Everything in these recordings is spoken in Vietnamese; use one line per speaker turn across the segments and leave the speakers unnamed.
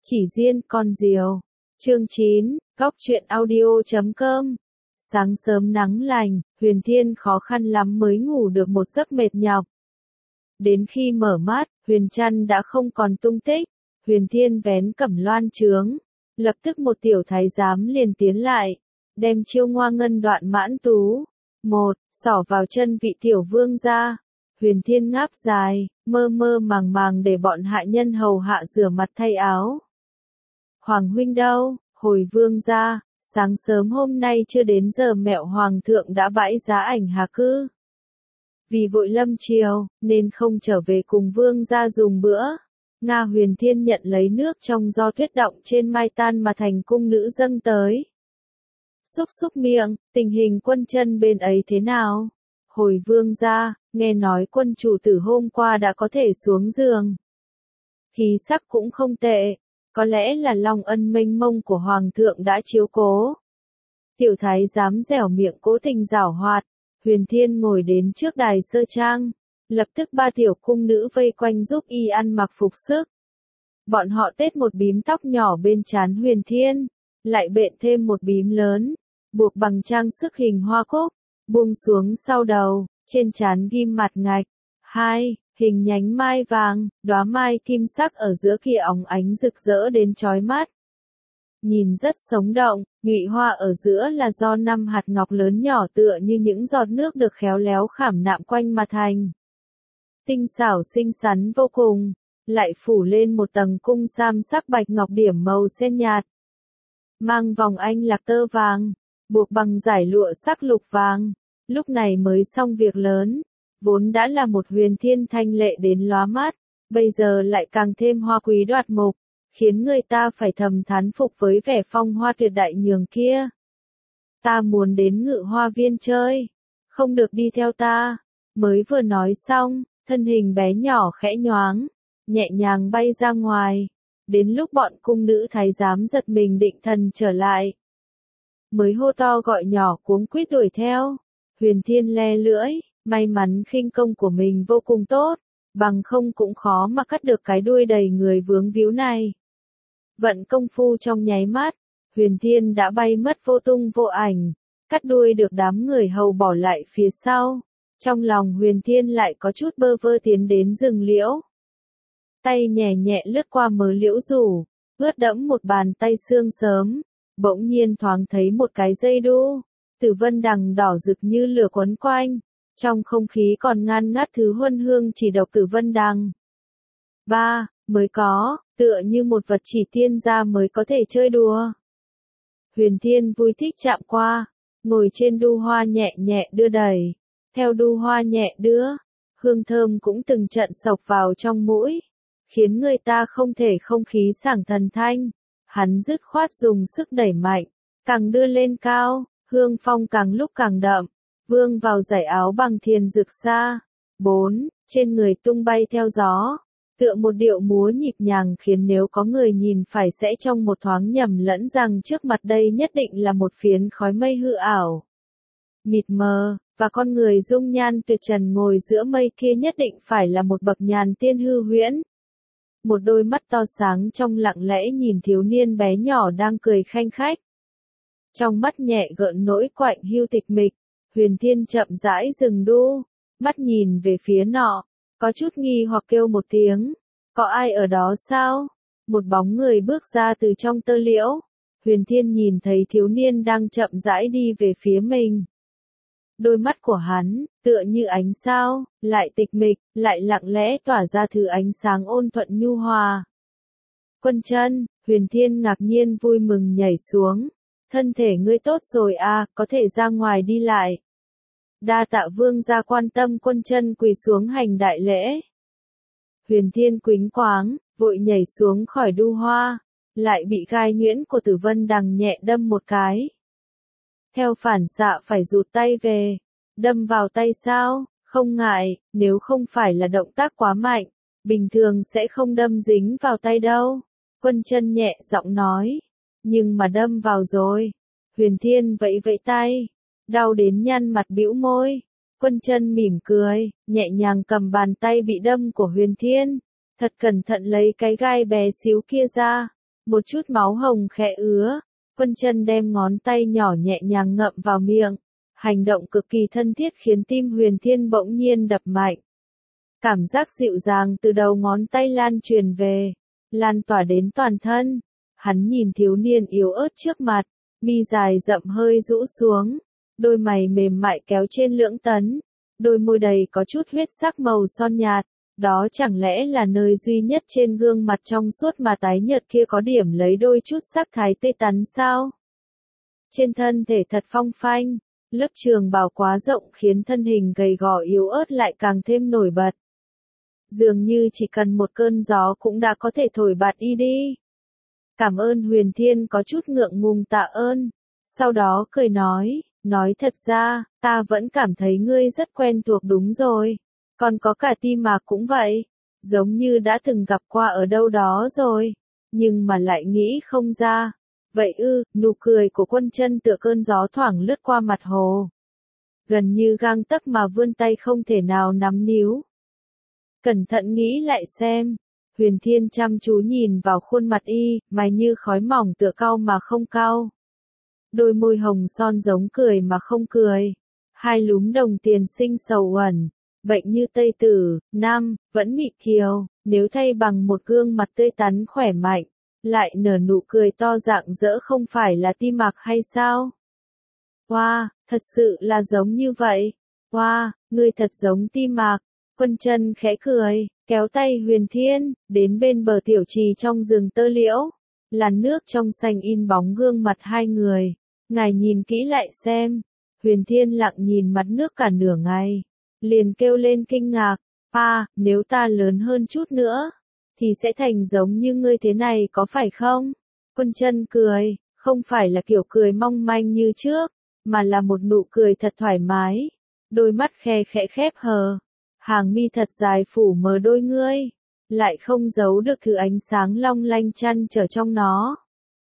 Chỉ riêng con diều. Chương 9, Góc truyện audio.com. Sáng sớm nắng lành, Huyền Thiên khó khăn lắm mới ngủ được một giấc mệt nhọc. Đến khi mở mắt, Huyền Trăn đã không còn tung tích. Huyền Thiên vén cẩm loan trướng. Lập tức một tiểu thái giám liền tiến lại. Đem chiêu ngoa ngân đoạn mãn tú. Xỏ vào chân vị tiểu vương ra. Huyền Thiên ngáp dài, mơ mơ màng màng để bọn hạ nhân hầu hạ rửa mặt thay áo. Hoàng huynh đâu? Hồi vương ra, sáng sớm hôm nay chưa đến giờ mẹo hoàng thượng đã bãi giá ảnh hà cư. Vì vội lâm triều, nên không trở về cùng vương ra dùng bữa. Nga Huyền Thiên nhận lấy nước trong do tuyết động trên mai tan mà thành cung nữ dâng tới. Xúc xúc miệng, tình hình quân chân bên ấy thế nào? Hồi vương ra, nghe nói quân chủ tử hôm qua đã có thể xuống giường. Khí sắc cũng không tệ, có lẽ là lòng ân mênh mông của hoàng thượng đã chiếu cố. Tiểu thái giám dẻo miệng cố tình giảo hoạt. Huyền Thiên ngồi đến trước đài sơ trang, lập tức ba tiểu cung nữ vây quanh giúp y ăn mặc phục sức. Bọn họ tết một bím tóc nhỏ bên trán Huyền Thiên, lại bện thêm một bím lớn, buộc bằng trang sức hình hoa cúc, buông xuống sau đầu, trên trán ghim mặt ngạch. Hình nhánh mai vàng, đóa mai kim sắc ở giữa kia óng ánh rực rỡ đến chói mắt. Nhìn rất sống động, nhụy hoa ở giữa là do 5 hạt ngọc lớn nhỏ tựa như những giọt nước được khéo léo khảm nạm quanh mà thành. Tinh xảo xinh xắn vô cùng, lại phủ lên một tầng cung sam sắc bạch ngọc điểm màu sen nhạt. Mang vòng anh lạc tơ vàng, buộc bằng dải lụa sắc lục vàng, lúc này mới xong việc lớn. Vốn đã là một Huyền Thiên thanh lệ đến lóa mắt, bây giờ lại càng thêm hoa quý đoạt mục, khiến người ta phải thầm thán phục với vẻ phong hoa tuyệt đại nhường kia. Ta muốn đến Ngự Hoa Viên chơi, không được đi theo ta. Mới vừa nói xong, thân hình bé nhỏ khẽ nhoáng, nhẹ nhàng bay ra ngoài. Đến lúc bọn cung nữ thái giám giật mình định thần trở lại, mới hô to gọi nhỏ cuống quýt đuổi theo. Huyền Thiên le lưỡi. May mắn khinh công của mình vô cùng tốt, bằng không cũng khó mà cắt được cái đuôi đầy người vướng víu này. Vận công phu trong nháy mắt, Huyền Thiên đã bay mất vô tung vô ảnh, cắt đuôi được đám người hầu bỏ lại phía sau. Trong lòng Huyền Thiên lại có chút bơ vơ tiến đến rừng liễu. Tay nhẹ nhẹ lướt qua mớ liễu rủ, ướt đẫm một bàn tay sương sớm, bỗng nhiên thoáng thấy một cái dây đu, tử vân đằng đỏ rực như lửa quấn quanh. Trong không khí còn ngăn ngắt thứ huân hương chỉ độc tử vân đằng. Mới có, tựa như một vật chỉ tiên gia mới có thể chơi đùa. Huyền Thiên vui thích chạm qua, ngồi trên đu hoa nhẹ nhẹ đưa đẩy. Theo đu hoa nhẹ đưa, hương thơm cũng từng trận sộc vào trong mũi, khiến người ta không thể không khí sảng thần thanh. Hắn dứt khoát dùng sức đẩy mạnh, càng đưa lên cao, hương phong càng lúc càng đậm. Vương vào dải áo bằng thiền rực xa. Trên người tung bay theo gió, tựa một điệu múa nhịp nhàng khiến nếu có người nhìn phải sẽ trong một thoáng nhầm lẫn rằng trước mặt đây nhất định là một phiến khói mây hư ảo, mịt mờ, và con người dung nhan tuyệt trần ngồi giữa mây kia nhất định phải là một bậc nhàn tiên hư huyễn. Một đôi mắt to sáng trong lặng lẽ nhìn thiếu niên bé nhỏ đang cười khanh khách. Trong mắt nhẹ gợn nỗi quạnh hiu tịch mịch. Huyền Thiên chậm rãi dừng đu, mắt nhìn về phía nọ, có chút nghi hoặc kêu một tiếng. Có ai ở đó sao? Một bóng người bước ra từ trong tơ liễu. Huyền Thiên nhìn thấy thiếu niên đang chậm rãi đi về phía mình. Đôi mắt của hắn, tựa như ánh sao, lại tịch mịch, lại lặng lẽ tỏa ra thứ ánh sáng ôn thuận nhu hòa. Quân chân, Huyền Thiên ngạc nhiên vui mừng nhảy xuống. Thân thể ngươi tốt rồi à, có thể ra ngoài đi lại. Đa tạ vương gia quan tâm. Quân chân quỳ xuống hành đại lễ. Huyền Thiên quýnh quáng, vội nhảy xuống khỏi đu hoa, lại bị gai nhuyễn của tử vân đằng nhẹ đâm một cái. Theo phản xạ phải rụt tay về. Đâm vào tay sao? Không ngại, nếu không phải là động tác quá mạnh, bình thường sẽ không đâm dính vào tay đâu. Quân chân nhẹ giọng nói. Nhưng mà đâm vào rồi. Huyền Thiên vẫy vẫy tay, đau đến nhăn mặt bĩu môi. Quân chân mỉm cười, nhẹ nhàng cầm bàn tay bị đâm của Huyền Thiên, thật cẩn thận lấy cái gai bé xíu kia ra, một chút máu hồng khẽ ứa. Quân Chân đem ngón tay nhỏ nhẹ nhàng ngậm vào miệng. Hành động cực kỳ thân thiết khiến tim Huyền Thiên bỗng nhiên đập mạnh. Cảm giác dịu dàng từ đầu ngón tay lan truyền về, lan tỏa đến toàn thân. Hắn nhìn thiếu niên yếu ớt trước mặt, mi dài rậm hơi rũ xuống, đôi mày mềm mại kéo trên lưỡng tấn, đôi môi đầy có chút huyết sắc màu son nhạt, đó chẳng lẽ là nơi duy nhất trên gương mặt trong suốt mà tái nhợt kia có điểm lấy đôi chút sắc thái tươi tắn sao? Trên thân thể thật phong phanh, lớp trường bào quá rộng khiến thân hình gầy gò yếu ớt lại càng thêm nổi bật. Dường như chỉ cần một cơn gió cũng đã có thể thổi bạt y đi. Cảm ơn. Huyền Thiên có chút ngượng ngùng tạ ơn, sau đó cười nói thật ra, ta vẫn cảm thấy ngươi rất quen thuộc đúng rồi, còn có cả Ti Mạc cũng vậy, giống như đã từng gặp qua ở đâu đó rồi, nhưng mà lại nghĩ không ra. Vậy ư? Nụ cười của Quân Chân tựa cơn gió thoảng lướt qua mặt hồ, gần như gang tấc mà vươn tay không thể nào nắm níu. Cẩn thận nghĩ lại xem. Huyền Thiên chăm chú nhìn vào khuôn mặt y, mày như khói mỏng tựa cau mà không cau. Đôi môi hồng son giống cười mà không cười. Hai lúm đồng tiền xinh sầu uẩn, bệnh như Tây Tử, Nam, vẫn mị kiều, nếu thay bằng một gương mặt tươi tắn khỏe mạnh, lại nở nụ cười to rạng rỡ không phải là Ti Mạc hay sao? Wow, thật sự là giống như vậy. Wow, ngươi thật giống Ti Mạc. Quân Chân khẽ cười, kéo tay Huyền Thiên, đến bên bờ tiểu trì trong rừng tơ liễu. Làn nước trong xanh in bóng gương mặt hai người. Ngài nhìn kỹ lại xem. Huyền Thiên lặng nhìn mặt nước cả nửa ngày. Liền kêu lên kinh ngạc. Nếu ta lớn hơn chút nữa, thì sẽ thành giống như ngươi thế này có phải không? Quân Chân cười, không phải là kiểu cười mong manh như trước, mà là một nụ cười thật thoải mái. Đôi mắt khe khẽ khép hờ. Hàng mi thật dài phủ mờ đôi ngươi, lại không giấu được thứ ánh sáng long lanh chăn trở trong nó.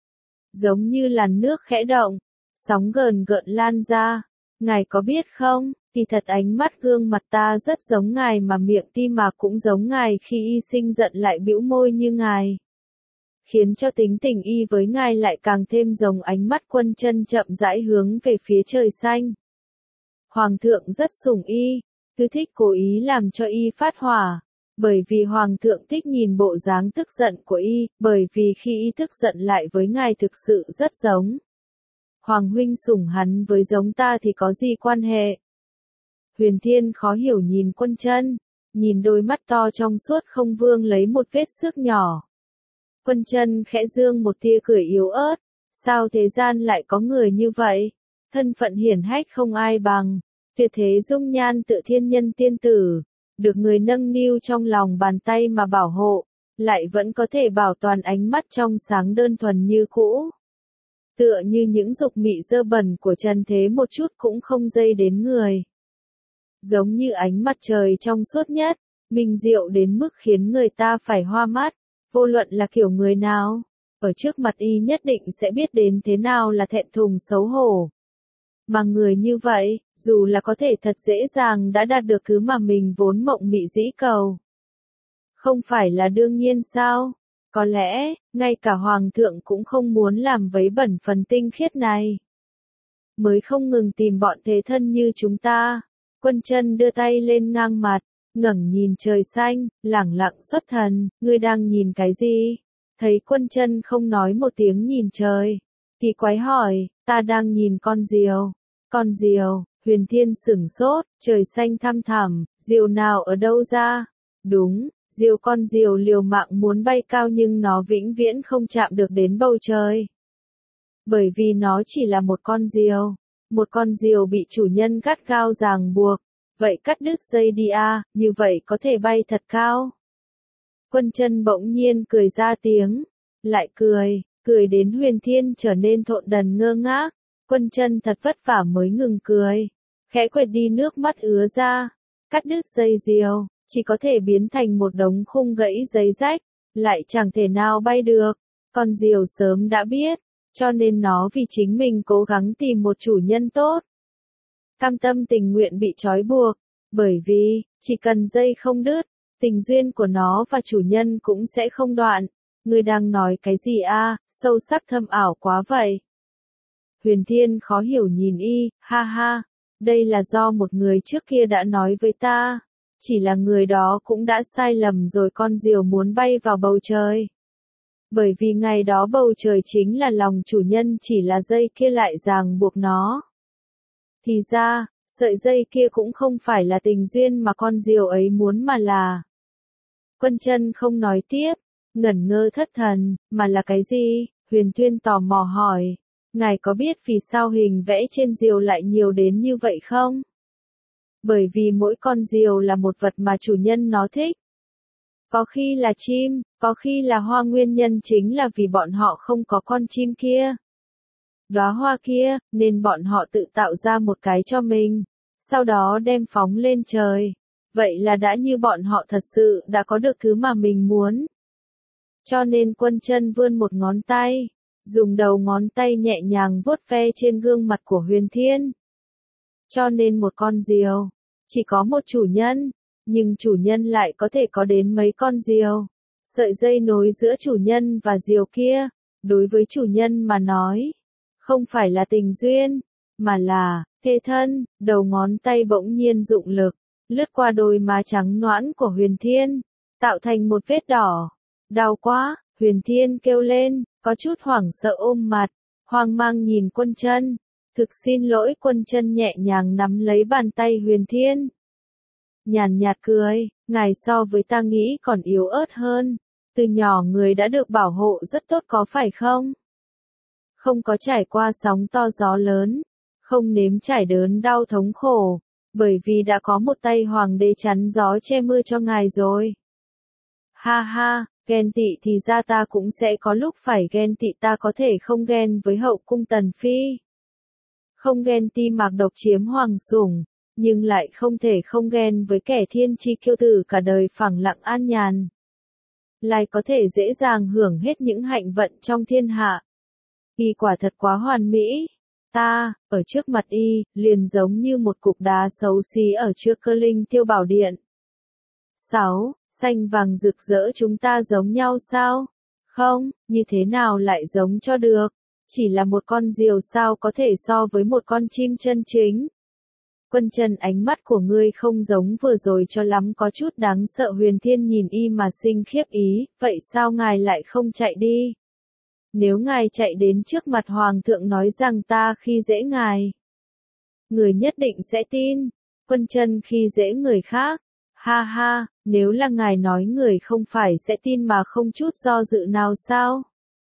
Giống như làn nước khẽ động, sóng gợn gợn lan ra. Ngài có biết không, thì thật ánh mắt gương mặt ta rất giống ngài mà miệng Ti Mạc cũng giống ngài khi y sinh giận lại bĩu môi như ngài. Khiến cho tính tình y với ngài lại càng thêm giống ánh mắt. Quân Chân chậm rãi hướng về phía trời xanh. Hoàng thượng rất sủng y. Cứ thích cố ý làm cho y phát hỏa, bởi vì Hoàng thượng thích nhìn bộ dáng tức giận của y, bởi vì khi y tức giận lại với ngài thực sự rất giống. Hoàng huynh sủng hắn với giống ta thì có gì quan hệ? Huyền Thiên khó hiểu nhìn Quân Chân, nhìn đôi mắt to trong suốt không vương lấy một vết xước nhỏ. Quân Chân khẽ dương một tia cười yếu ớt, sao thế gian lại có người như vậy? Thân phận hiển hách không ai bằng. Tuyệt thế dung nhan tự thiên nhân tiên tử, được người nâng niu trong lòng bàn tay mà bảo hộ, lại vẫn có thể bảo toàn ánh mắt trong sáng đơn thuần như cũ. Tựa như những dục mị dơ bẩn của trần thế một chút cũng không dây đến người. Giống như ánh mặt trời trong suốt nhất, minh diệu đến mức khiến người ta phải hoa mắt, vô luận là kiểu người nào, ở trước mặt y nhất định sẽ biết đến thế nào là thẹn thùng xấu hổ. Mà người như vậy, dù là có thể thật dễ dàng đã đạt được thứ mà mình vốn mộng mị dĩ cầu. Không phải là đương nhiên sao? Có lẽ, ngay cả Hoàng thượng cũng không muốn làm vấy bẩn phần tinh khiết này. Mới không ngừng tìm bọn thế thân như chúng ta. Quân Chân đưa tay lên ngang mặt, ngẩng nhìn trời xanh, lẳng lặng xuất thần. Ngươi đang nhìn cái gì? Thấy Quân Chân không nói một tiếng nhìn trời, thì quái hỏi, ta đang nhìn con diều. Con diều? Huyền Thiên sửng sốt, trời xanh thăm thẳm, diều nào ở đâu ra? Đúng, diều, con diều liều mạng muốn bay cao nhưng nó vĩnh viễn không chạm được đến bầu trời. Bởi vì nó chỉ là một con diều bị chủ nhân gắt gao ràng buộc, vậy cắt đứt dây đi như vậy có thể bay thật cao. Quân Chân bỗng nhiên cười ra tiếng, lại cười đến Huyền Thiên trở nên thộn đần ngơ ngác. Quân Chân thật vất vả mới ngừng cười, khẽ quệt đi nước mắt ứa ra, cắt đứt dây diều, chỉ có thể biến thành một đống khung gãy giấy rách, lại chẳng thể nào bay được. Con diều sớm đã biết, cho nên nó vì chính mình cố gắng tìm một chủ nhân tốt. Cam tâm tình nguyện bị trói buộc, bởi vì, chỉ cần dây không đứt, tình duyên của nó và chủ nhân cũng sẽ không đoạn. Ngươi đang nói cái gì a? Sâu sắc thâm ảo quá vậy. Huyền Thiên khó hiểu nhìn y, ha ha, đây là do một người trước kia đã nói với ta. Chỉ là người đó cũng đã sai lầm rồi, con diều muốn bay vào bầu trời. Bởi vì ngày đó bầu trời chính là lòng chủ nhân, chỉ là dây kia lại ràng buộc nó. Thì ra, sợi dây kia cũng không phải là tình duyên mà con diều ấy muốn mà là. Quân Chân không nói tiếp, ngẩn ngơ thất thần, mà là cái gì? Huyền Tuyên tò mò hỏi, ngài có biết vì sao hình vẽ trên diều lại nhiều đến như vậy không? Bởi vì mỗi con diều là một vật mà chủ nhân nó thích. Có khi là chim, có khi là hoa, nguyên nhân chính là vì bọn họ không có con chim kia. Đóa hoa kia, nên bọn họ tự tạo ra một cái cho mình, sau đó đem phóng lên trời. Vậy là đã như bọn họ thật sự đã có được thứ mà mình muốn. Cho nên Quân Chân vươn một ngón tay, dùng đầu ngón tay nhẹ nhàng vuốt ve trên gương mặt của Huyền Thiên. Cho nên một con diều, chỉ có một chủ nhân, nhưng chủ nhân lại có thể có đến mấy con diều. Sợi dây nối giữa chủ nhân và diều kia, đối với chủ nhân mà nói, không phải là tình duyên, mà là thê thân. Đầu ngón tay bỗng nhiên dụng lực, lướt qua đôi má trắng nõn của Huyền Thiên, tạo thành một vết đỏ. Đau quá, Huyền Thiên kêu lên, có chút hoảng sợ ôm mặt, hoang mang nhìn Quân Chân. Thực xin lỗi. Quân Chân nhẹ nhàng nắm lấy bàn tay Huyền Thiên. Nhàn nhạt cười, ngài so với ta nghĩ còn yếu ớt hơn. Từ nhỏ người đã được bảo hộ rất tốt có phải không? Không có trải qua sóng to gió lớn, không nếm trải đớn đau thống khổ, bởi vì đã có một tay hoàng đế chắn gió che mưa cho ngài rồi. Ha ha, ghen tị thì ra ta cũng sẽ có lúc phải ghen tị, ta có thể không ghen với hậu cung Tần Phi. Không ghen ti Mạc Độc chiếm hoàng sủng, nhưng lại không thể không ghen với kẻ thiên chi kiêu tử cả đời phẳng lặng an nhàn. Lại có thể dễ dàng hưởng hết những hạnh vận trong thiên hạ. Y quả thật quá hoàn mỹ. Ta, ở trước mặt y, liền giống như một cục đá xấu xí ở trước Cơ Linh Tiêu Bảo Điện. 6. Xanh vàng rực rỡ chúng ta giống nhau sao? Không, như thế nào lại giống cho được? Chỉ là một con diều sao có thể so với một con chim chân chính? Quân Chân, ánh mắt của ngươi không giống vừa rồi cho lắm, có chút đáng sợ. Huyền Thiên nhìn y mà sinh khiếp ý, vậy sao ngài lại không chạy đi? Nếu ngài chạy đến trước mặt hoàng thượng nói rằng ta khi dễ ngài, người nhất định sẽ tin. Quân Chân khi dễ người khác? Ha ha, nếu là ngài nói người không phải sẽ tin mà không chút do dự nào sao?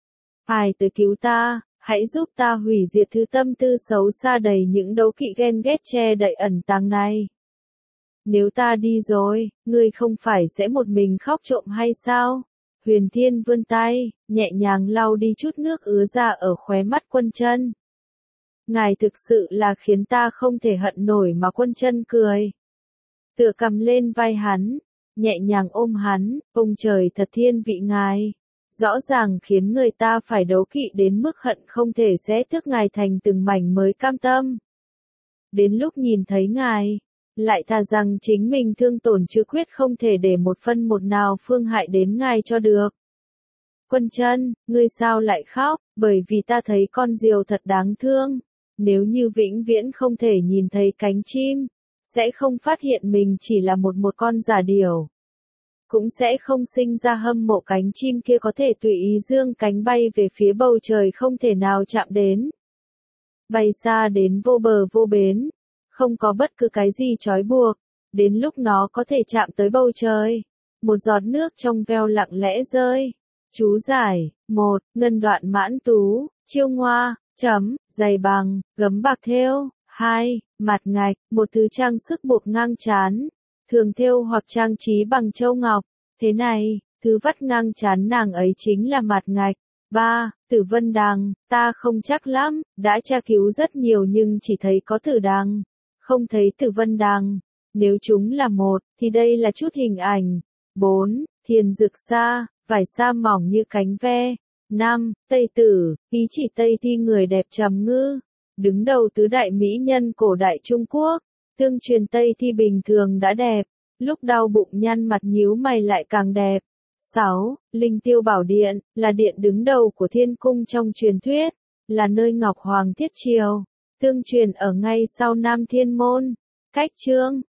Ai tới cứu ta, hãy giúp ta hủy diệt thứ tâm tư xấu xa đầy những đố kỵ ghen ghét che đậy ẩn tàng này. Nếu ta đi rồi, ngươi không phải sẽ một mình khóc trộm hay sao? Huyền Thiên vươn tay, nhẹ nhàng lau đi chút nước ứa ra ở khóe mắt Quân Chân. Ngài thực sự là khiến ta không thể hận nổi mà. Quân Chân cười, tựa cầm lên vai hắn, nhẹ nhàng ôm hắn, ông trời thật thiên vị ngài. Rõ ràng khiến người ta phải đấu kỵ đến mức hận không thể xé thước ngài thành từng mảnh mới cam tâm. Đến lúc nhìn thấy ngài, lại thà rằng chính mình thương tổn chứ quyết không thể để một phân một nào phương hại đến ngài cho được. Quân Chân, ngươi sao lại khóc? Bởi vì ta thấy con diều thật đáng thương. Nếu như vĩnh viễn không thể nhìn thấy cánh chim, sẽ không phát hiện mình chỉ là một con giả điểu. Cũng sẽ không sinh ra hâm mộ cánh chim kia có thể tùy ý dương cánh bay về phía bầu trời không thể nào chạm đến. Bay xa đến vô bờ vô bến, không có bất cứ cái gì trói buộc, đến lúc nó có thể chạm tới bầu trời. Một giọt nước trong veo lặng lẽ rơi. Chú giải, 1. Ngân đoạn mãn tú, chiêu ngoa, chấm, dày bằng, gấm bạc thêu. 2. Mặt ngạch, một thứ trang sức buộc ngang trán, thường thêu hoặc trang trí bằng châu ngọc. Thế này, thứ vắt ngang trán nàng ấy chính là mặt ngạch. 3. Tử vân đằng, ta không chắc lắm, đã tra cứu rất nhiều nhưng chỉ thấy có tử đằng, không thấy tử vân đằng. Nếu chúng là một, thì đây là chút hình ảnh. 4. Thiền dược sa, vải sa mỏng như cánh ve. 5. Tây tử, ý chỉ Tây thi người đẹp trầm ngư, đứng đầu tứ đại mỹ nhân cổ đại Trung Quốc. Tương truyền Tây thi bình thường đã đẹp, lúc đau bụng nhăn mặt nhíu mày lại càng đẹp. 6. Linh Tiêu Bảo Điện, là điện đứng đầu của thiên cung trong truyền thuyết, là nơi Ngọc Hoàng thiết triều, tương truyền ở ngay sau Nam Thiên Môn. Cách chương